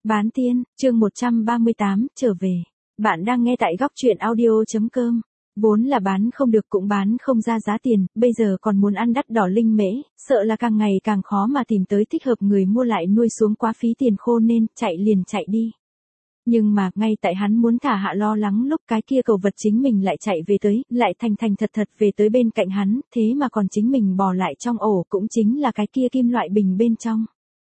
Bán tiên, chương 138, trở về. Bạn đang nghe tại góc truyện audio.com. Vốn là bán không được cũng bán không ra giá tiền, bây giờ còn muốn ăn đắt đỏ linh mễ, sợ là càng ngày càng khó mà tìm tới thích hợp người mua lại nuôi xuống quá phí tiền khô nên chạy liền chạy đi. Nhưng mà, ngay tại hắn muốn thả hạ lo lắng lúc cái kia cầu vật chính mình lại chạy về tới, lại thành thật về tới bên cạnh hắn, thế mà còn chính mình bò lại trong ổ cũng chính là cái kia kim loại bình bên trong.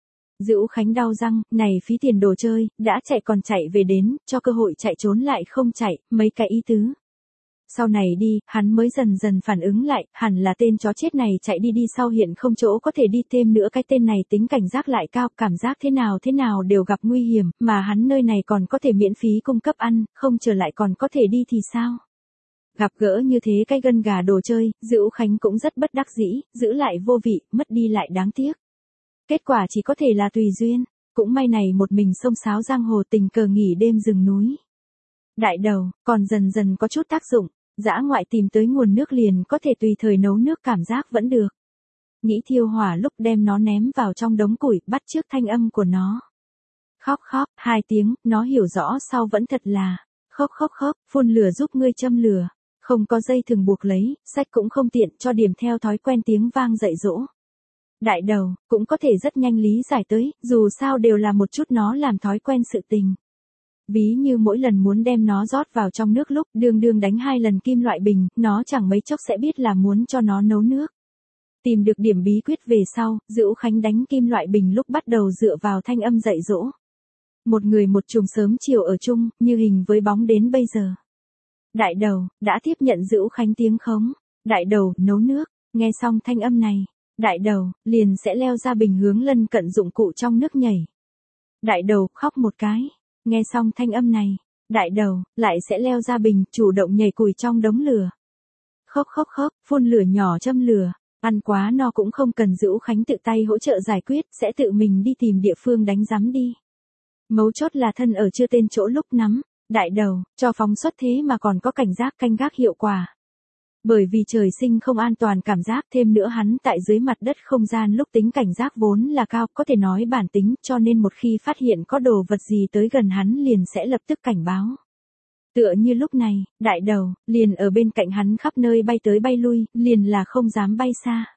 Dữu Khánh đau răng, này phí tiền đồ chơi, đã chạy còn chạy về đến, cho cơ hội chạy trốn lại không chạy, mấy cái ý tứ. Sau này đi, hắn mới dần phản ứng lại, hẳn là tên chó chết này chạy đi sau hiện không chỗ có thể đi thêm nữa, cái tên này tính cảnh giác lại cao, cảm giác thế nào đều gặp nguy hiểm, mà hắn nơi này còn có thể miễn phí cung cấp ăn, không trở lại còn có thể đi thì sao? Gặp gỡ như thế cái gân gà đồ chơi, Dữu Khánh cũng rất bất đắc dĩ, giữ lại vô vị, mất đi lại đáng tiếc. Kết quả chỉ có thể là tùy duyên, cũng may này một mình xông xáo giang hồ tình cờ nghỉ đêm rừng núi. Đại đầu, còn dần có chút tác dụng, dã ngoại tìm tới nguồn nước liền có thể tùy thời nấu nước, cảm giác vẫn được. Nghĩ thiêu hỏa lúc đem nó ném vào trong đống củi, bắt chước thanh âm của nó. Khóc, 2 tiếng, nó hiểu rõ sau vẫn thật là, khóc, phun lửa giúp ngươi châm lửa, không có dây thừng buộc lấy, sách cũng không tiện, cho điểm theo thói quen tiếng vang dạy dỗ. Đại đầu, cũng có thể rất nhanh lý giải tới, dù sao đều là một chút nó làm thói quen sự tình. Ví như mỗi lần muốn đem nó rót vào trong nước lúc đương đánh 2 lần kim loại bình, nó chẳng mấy chốc sẽ biết là muốn cho nó nấu nước. Tìm được điểm bí quyết về sau, Dữu Khánh đánh kim loại bình lúc bắt đầu dựa vào thanh âm dạy dỗ. Một người một chùm sớm chiều ở chung, như hình với bóng đến bây giờ. Đại đầu, đã tiếp nhận Dữu Khánh tiếng khống. Đại đầu, nấu nước, nghe xong thanh âm này. Đại đầu, liền sẽ leo ra bình hướng lân cận dụng cụ trong nước nhảy. Đại đầu, khóc một cái. Nghe xong thanh âm này. Đại đầu, lại sẽ leo ra bình, chủ động nhảy cùi trong đống lửa. Khóc, phun lửa nhỏ châm lửa. Ăn quá no cũng không cần Dữu Khánh tự tay hỗ trợ giải quyết, sẽ tự mình đi tìm địa phương đánh giám đi. Mấu chốt là thân ở chưa tên chỗ lúc nắm. Đại đầu, cho phóng xuất thế mà còn có cảnh giác canh gác hiệu quả. Bởi vì trời sinh không an toàn cảm giác, thêm nữa hắn tại dưới mặt đất không gian lúc tính cảnh giác vốn là cao, có thể nói bản tính, cho nên một khi phát hiện có đồ vật gì tới gần hắn liền sẽ lập tức cảnh báo. Tựa như lúc này, đại đầu, liền ở bên cạnh hắn khắp nơi bay tới bay lui, liền là không dám bay xa.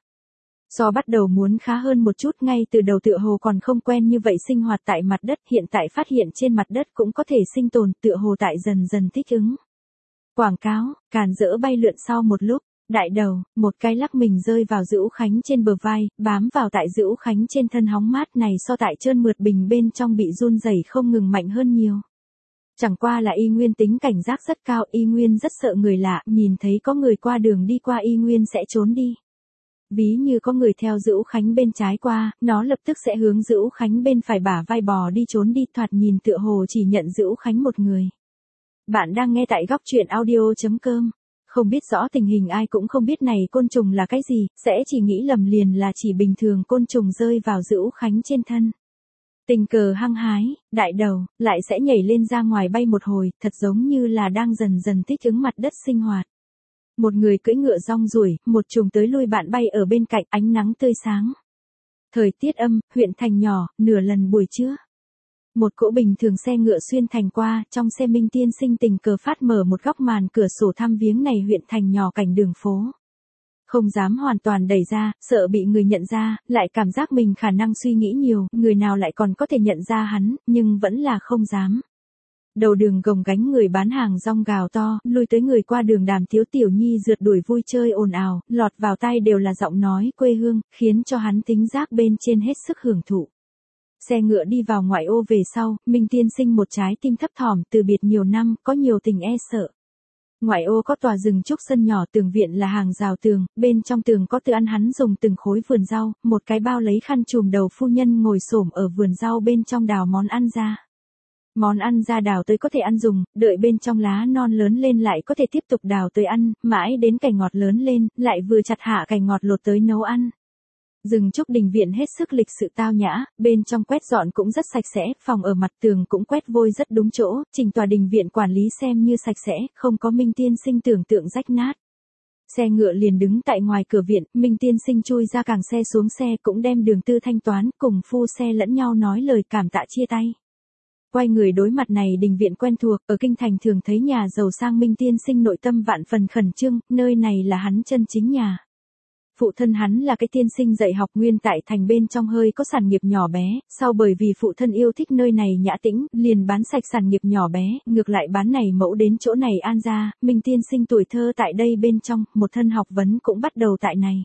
Do bắt đầu muốn khá hơn một chút, ngay từ đầu tựa hồ còn không quen như vậy sinh hoạt tại mặt đất, hiện tại phát hiện trên mặt đất cũng có thể sinh tồn, tựa hồ tại dần thích ứng. Quảng cáo, càn dỡ bay lượn sau một lúc, đại đầu, một cái lắc mình rơi vào Dữu Khánh trên bờ vai, bám vào tại Dữu Khánh trên thân hóng mát này so tại trơn mượt bình bên trong bị run rẩy không ngừng mạnh hơn nhiều. Chẳng qua là Y Nguyên tính cảnh giác rất cao, Y Nguyên rất sợ người lạ, nhìn thấy có người qua đường đi qua Y Nguyên sẽ trốn đi. Ví như có người theo Dữu Khánh bên trái qua, nó lập tức sẽ hướng Dữu Khánh bên phải bả vai bò đi trốn đi, thoạt nhìn tựa hồ chỉ nhận Dữu Khánh một người. Bạn đang nghe tại góc truyện audio.com. Không biết rõ tình hình ai cũng không biết này côn trùng là cái gì, sẽ chỉ nghĩ lầm liền là chỉ bình thường côn trùng rơi vào Dữu Khánh trên thân. Tình cờ hăng hái, đại đầu, lại sẽ nhảy lên ra ngoài bay một hồi, thật giống như là đang dần thích ứng mặt đất sinh hoạt. Một người cưỡi ngựa rong ruổi, một trùng tới lui bạn bay ở bên cạnh, ánh nắng tươi sáng. Thời tiết âm, huyện thành nhỏ, nửa lần buổi trưa. Một cỗ bình thường xe ngựa xuyên thành qua, trong xe Minh Tiên Sinh tình cờ phát mở một góc màn cửa sổ thăm viếng này huyện thành nhỏ cảnh đường phố. Không dám hoàn toàn đẩy ra, sợ bị người nhận ra, lại cảm giác mình khả năng suy nghĩ nhiều, người nào lại còn có thể nhận ra hắn, nhưng vẫn là không dám. Đầu đường gồng gánh người bán hàng rong gào to, lui tới người qua đường đàm tiếu tiểu nhi rượt đuổi vui chơi ồn ào, lọt vào tai đều là giọng nói quê hương, khiến cho hắn tính giác bên trên hết sức hưởng thụ. Xe ngựa đi vào ngoại ô về sau, Minh Tiên Sinh một trái tim thấp thỏm, từ biệt nhiều năm, có nhiều tình e sợ. Ngoại ô có tòa rừng trúc sân nhỏ, tường viện là hàng rào tường, bên trong tường có từ ăn hắn dùng từng khối vườn rau, một cái bao lấy khăn trùm đầu phu nhân ngồi xổm ở vườn rau bên trong đào món ăn ra. Món ăn ra đào tới có thể ăn dùng, đợi bên trong lá non lớn lên lại có thể tiếp tục đào tới ăn, mãi đến cành ngọt lớn lên, lại vừa chặt hạ cành ngọt lột tới nấu ăn. Rừng trúc đình viện hết sức lịch sự tao nhã, bên trong quét dọn cũng rất sạch sẽ, phòng ở mặt tường cũng quét vôi rất đúng chỗ, chỉnh tòa đình viện quản lý xem như sạch sẽ, không có Minh Tiên Sinh tưởng tượng rách nát. Xe ngựa liền đứng tại ngoài cửa viện, Minh Tiên Sinh chui ra càng xe xuống xe cũng đem đường tư thanh toán, cùng phu xe lẫn nhau nói lời cảm tạ chia tay. Quay người đối mặt này đình viện quen thuộc, ở kinh thành thường thấy nhà giàu sang Minh tiên sinh nội tâm vạn phần khẩn trương, nơi này là hắn chân chính nhà. Phụ thân hắn là cái tiên sinh dạy học nguyên tại thành bên trong hơi có sản nghiệp nhỏ bé, sau bởi vì phụ thân yêu thích nơi này nhã tĩnh, liền bán sạch sản nghiệp nhỏ bé, ngược lại bán này mẫu đến chỗ này an ra, Minh tiên sinh tuổi thơ tại đây bên trong, một thân học vấn cũng bắt đầu tại này.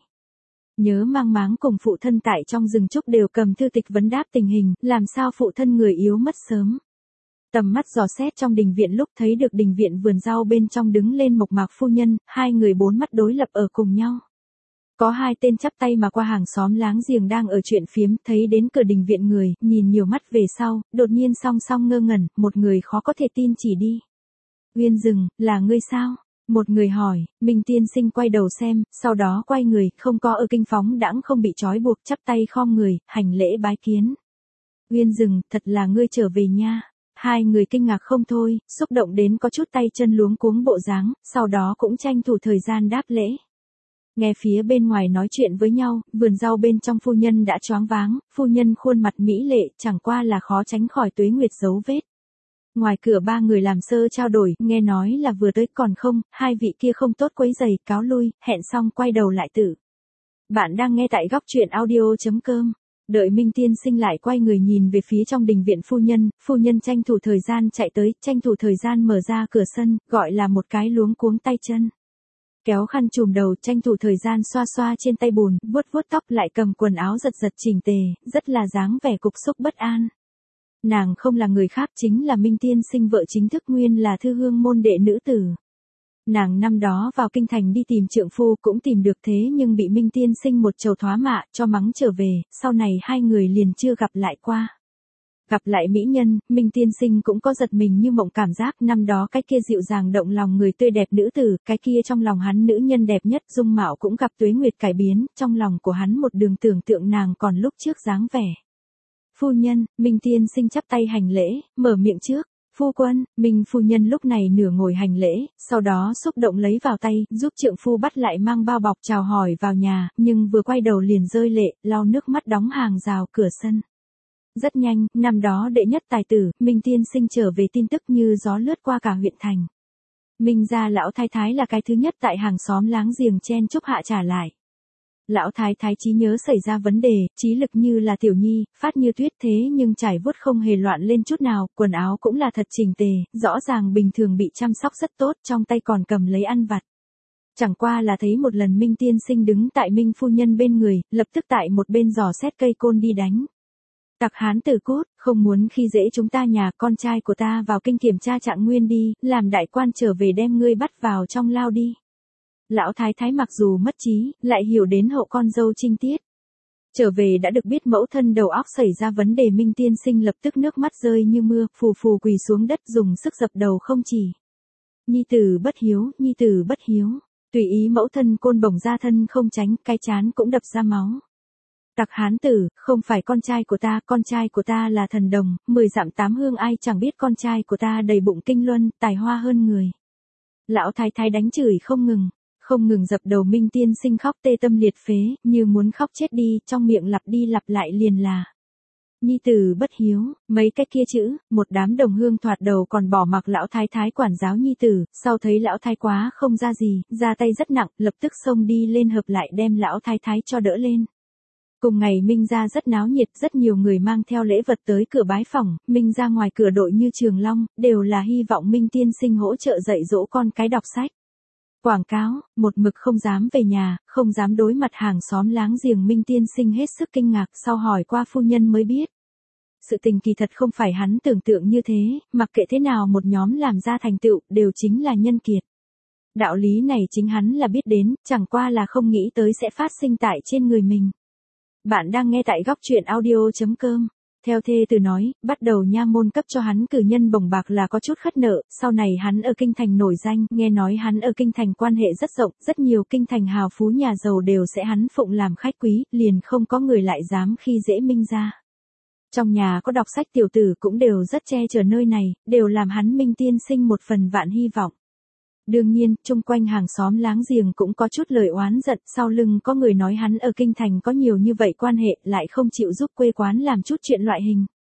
Nhớ mang máng cùng phụ thân tại trong rừng trúc đều cầm thư tịch vấn đáp tình hình, làm sao phụ thân người yếu mất sớm. Tầm mắt dò xét trong đình viện lúc thấy được đình viện vườn rau bên trong đứng lên Mộc Mạc phu nhân, hai người bốn mắt đối lập ở cùng nhau. Có hai tên chắp tay mà qua hàng xóm láng giềng đang ở chuyện phiếm, thấy đến cửa đình viện người, nhìn nhiều mắt về sau, đột nhiên song song ngơ ngẩn, một người khó có thể tin chỉ đi. Uyên Rừng, là ngươi sao? Một người hỏi, Minh tiên sinh quay đầu xem, sau đó quay người, không có ở kinh phóng đãng không bị trói buộc, chắp tay khom người, hành lễ bái kiến. Uyên Rừng, thật là ngươi trở về nha. Hai người kinh ngạc không thôi, xúc động đến có chút tay chân luống cuống bộ dáng, sau đó cũng tranh thủ thời gian đáp lễ. Nghe phía bên ngoài nói chuyện với nhau, vườn rau bên trong phu nhân đã choáng váng, phu nhân khuôn mặt mỹ lệ, chẳng qua là khó tránh khỏi tuế nguyệt dấu vết. Ngoài cửa ba người làm sơ trao đổi, nghe nói là vừa tới còn không, hai vị kia không tốt quấy giày, cáo lui, hẹn xong quay đầu lại tử. Bạn đang nghe tại góc truyện audio.com. Đợi Minh tiên sinh lại quay người nhìn về phía trong đình viện phu nhân tranh thủ thời gian chạy tới, tranh thủ thời gian mở ra cửa sân, gọi là một cái luống cuống tay chân. Kéo khăn trùm đầu, tranh thủ thời gian xoa xoa trên tay bùn, vuốt vuốt tóc lại cầm quần áo giật giật chỉnh tề, rất là dáng vẻ cục xúc bất an. Nàng không là người khác, chính là Minh tiên sinh vợ chính thức, nguyên là thư hương môn đệ nữ tử. Nàng năm đó vào kinh thành đi tìm trượng phu cũng tìm được, thế nhưng bị Minh tiên sinh một trầu thoá mạ cho mắng trở về, sau này hai người liền chưa gặp lại qua. Gặp lại mỹ nhân, Minh tiên sinh cũng có giật mình như mộng cảm giác, năm đó cái kia dịu dàng động lòng người tươi đẹp nữ tử, cái kia trong lòng hắn nữ nhân đẹp nhất, dung mạo cũng gặp tuế nguyệt cải biến, trong lòng của hắn một đường tưởng tượng nàng còn lúc trước dáng vẻ. Phu nhân, Minh tiên sinh chắp tay hành lễ, mở miệng trước. Phu quân, Minh phu nhân lúc này nửa ngồi hành lễ, sau đó xúc động lấy vào tay, giúp trượng phu bắt lại mang bao bọc chào hỏi vào nhà, nhưng vừa quay đầu liền rơi lệ, lau nước mắt đóng hàng rào cửa sân. Rất nhanh, năm đó đệ nhất tài tử, Minh tiên sinh trở về tin tức như gió lướt qua cả huyện thành. Minh gia lão thái thái là cái thứ nhất tại hàng xóm láng giềng chen chúc hạ trả lại. Lão thái thái trí nhớ xảy ra vấn đề, trí lực như là tiểu nhi, phát như tuyết, thế nhưng trải vuốt không hề loạn lên chút nào, quần áo cũng là thật chỉnh tề, rõ ràng bình thường bị chăm sóc rất tốt, trong tay còn cầm lấy ăn vặt. Chẳng qua là thấy một lần Minh tiên sinh đứng tại Minh phu nhân bên người, lập tức tại một bên dò xét cây côn đi đánh. Tặc hán tử cút, không muốn khi dễ chúng ta nhà, con trai của ta vào kinh kiểm tra trạng nguyên đi, làm đại quan trở về đem ngươi bắt vào trong lao đi. Lão thái thái mặc dù mất trí, lại hiểu đến hậu con dâu trinh tiết. Trở về đã được biết mẫu thân đầu óc xảy ra vấn đề, Minh tiên sinh lập tức nước mắt rơi như mưa, phù phù quỳ xuống đất dùng sức dập đầu không chỉ. Nhi tử bất hiếu, nhi tử bất hiếu. Tùy ý mẫu thân côn bổng ra thân không tránh, cái chán cũng đập ra máu. Tặc hán tử, không phải con trai của ta là thần đồng, 10 dặm 8 hương ai chẳng biết con trai của ta đầy bụng kinh luân, tài hoa hơn người. Lão thái thái đánh chửi không ngừng dập đầu, Minh tiên sinh khóc tê tâm liệt phế, như muốn khóc chết đi, trong miệng lặp đi lặp lại liền là. Nhi tử bất hiếu, mấy cái kia chữ, một đám đồng hương thoạt đầu còn bỏ mặc lão thái thái quản giáo nhi tử, sau thấy lão thái quá không ra gì, ra tay rất nặng, lập tức xông đi lên hợp lại đem lão thái thái cho đỡ lên. Cùng ngày Minh gia rất náo nhiệt, rất nhiều người mang theo lễ vật tới cửa bái phỏng, Minh gia ngoài cửa đội như trường long, đều là hy vọng Minh tiên sinh hỗ trợ dạy dỗ con cái đọc sách. Quảng cáo, một mực không dám về nhà, không dám đối mặt hàng xóm láng giềng, Minh tiên sinh hết sức kinh ngạc, sau hỏi qua phu nhân mới biết. Sự tình kỳ thật không phải hắn tưởng tượng như thế, mặc kệ thế nào một nhóm làm ra thành tựu, đều chính là nhân kiệt. Đạo lý này chính hắn là biết đến, chẳng qua là không nghĩ tới sẽ phát sinh tại trên người mình. Bạn đang nghe tại góc truyện audio.com. Theo thê từ nói, bắt đầu nha môn cấp cho hắn cử nhân bổng bạc là có chút khất nợ, sau này hắn ở kinh thành nổi danh, nghe nói hắn ở kinh thành quan hệ rất rộng, rất nhiều kinh thành hào phú nhà giàu đều sẽ hắn phụng làm khách quý, liền không có người lại dám khi dễ Minh gia. Trong nhà có đọc sách tiểu tử cũng đều rất che chở nơi này, đều làm hắn Minh tiên sinh một phần vạn hy vọng. Đương nhiên, chung quanh hàng xóm láng giềng cũng có chút lời oán giận, sau lưng có người nói hắn ở kinh thành có nhiều như vậy quan hệ, lại không chịu giúp quê quán làm chút chuyện loại hình.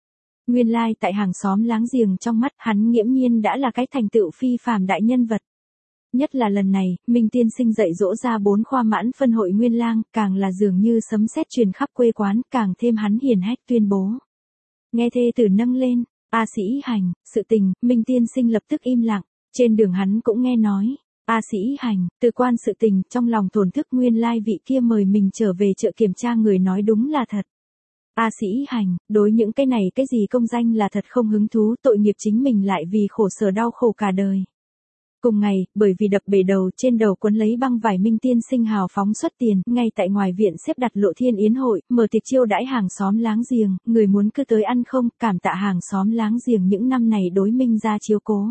Nguyên lai tại hàng xóm láng giềng trong mắt hắn nghiễm nhiên đã là cái thành tựu phi phàm đại nhân vật. Nhất là lần này, Minh tiên sinh dạy dỗ ra 4 khoa mãn phân hội nguyên lang, càng là dường như sấm sét truyền khắp quê quán, càng thêm hắn hiển hách tuyên bố. Nghe thê tử nâng lên, A Sĩ Hành, sự tình, Minh tiên sinh lập tức im lặng, trên đường hắn cũng nghe nói. A Sĩ Hành, từ quan sự tình, trong lòng thổn thức nguyên lai vị kia mời mình trở về chợ kiểm tra người nói đúng là thật. A Sĩ Hành, đối những cái này cái gì công danh là thật không hứng thú, tội nghiệp chính mình lại vì khổ sở đau khổ cả đời. Cùng ngày, bởi vì đập bể đầu trên đầu quấn lấy băng vải, Minh tiên sinh hào phóng xuất tiền, ngay tại ngoài viện xếp đặt Lộ Thiên yến hội, mở tiệc chiêu đãi hàng xóm láng giềng, người muốn cứ tới ăn không, cảm tạ hàng xóm láng giềng những năm này đối Minh gia chiếu cố.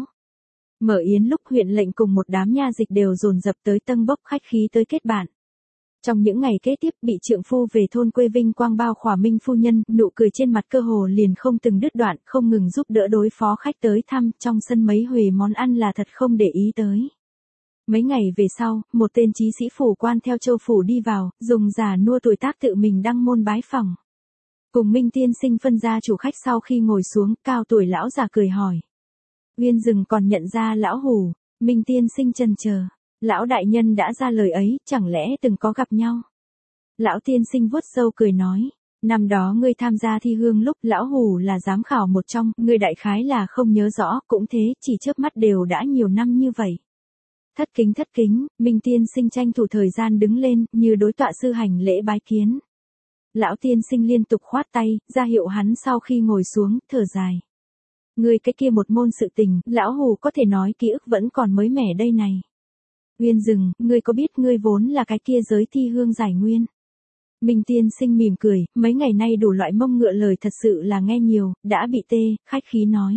Mở yến lúc huyện lệnh cùng một đám nha dịch đều dồn dập tới tâng bốc khách khí tới kết bạn. Trong những ngày kế tiếp bị trượng phu về thôn quê vinh quang bao khỏa Minh phu nhân, nụ cười trên mặt cơ hồ liền không từng đứt đoạn, không ngừng giúp đỡ đối phó khách tới thăm, trong sân mấy huề món ăn là thật không để ý tới. Mấy ngày về sau, một tên chí sĩ phủ quan theo châu phủ đi vào, dùng già nua tuổi tác tự mình đăng môn bái phỏng. Cùng Minh tiên sinh phân ra chủ khách sau khi ngồi xuống, cao tuổi lão già cười hỏi. Uyên Dừng còn nhận ra lão hủ, Minh tiên sinh chần chờ. Lão đại nhân đã ra lời ấy, chẳng lẽ từng có gặp nhau? Lão tiên sinh vuốt râu cười nói, năm đó ngươi tham gia thi hương lúc lão hủ là giám khảo một trong, ngươi đại khái là không nhớ rõ, cũng thế, chỉ chớp mắt đều đã nhiều năm như vậy. Thất kính, Minh tiên sinh tranh thủ thời gian đứng lên, như đối tọa sư hành lễ bái kiến. Lão tiên sinh liên tục khoát tay, ra hiệu hắn sau khi ngồi xuống, thở dài. Ngươi cái kia một môn sự tình, lão hủ có thể nói ký ức vẫn còn mới mẻ đây này. Uyên Dừng, ngươi có biết ngươi vốn là cái kia giới thi hương giải nguyên? Minh tiên sinh mỉm cười, mấy ngày nay đủ loại mông ngựa lời thật sự là nghe nhiều, đã bị tê, khách khí nói.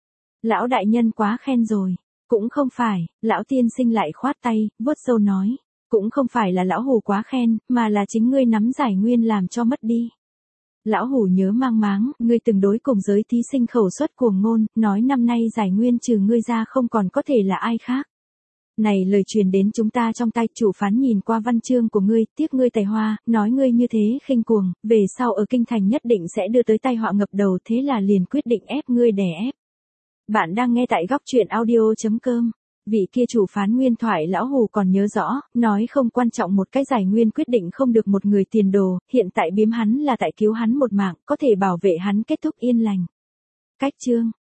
Lão đại nhân quá khen rồi. Cũng không phải, lão tiên sinh lại khoát tay, vuốt râu nói. Cũng không phải là lão hủ quá khen, mà là chính ngươi nắm giải nguyên làm cho mất đi. Lão hủ nhớ mang máng, ngươi từng đối cùng giới thí sinh khẩu suất cuồng ngôn, nói năm nay giải nguyên trừ ngươi ra không còn có thể là ai khác. Này lời truyền đến chúng ta trong tai, chủ phán nhìn qua văn chương của ngươi, tiếc ngươi tài hoa, nói ngươi như thế khinh cuồng, về sau ở kinh thành nhất định sẽ đưa tới tai họa ngập đầu, thế là liền quyết định ép ngươi đè ép. Bạn đang nghe tại góc truyện audio.com. Vị kia chủ phán nguyên thoại lão hủ còn nhớ rõ, nói không quan trọng một cái giải nguyên quyết định không được một người tiền đồ, hiện tại biếm hắn là tại cứu hắn một mạng, có thể bảo vệ hắn kết thúc yên lành. Cách chương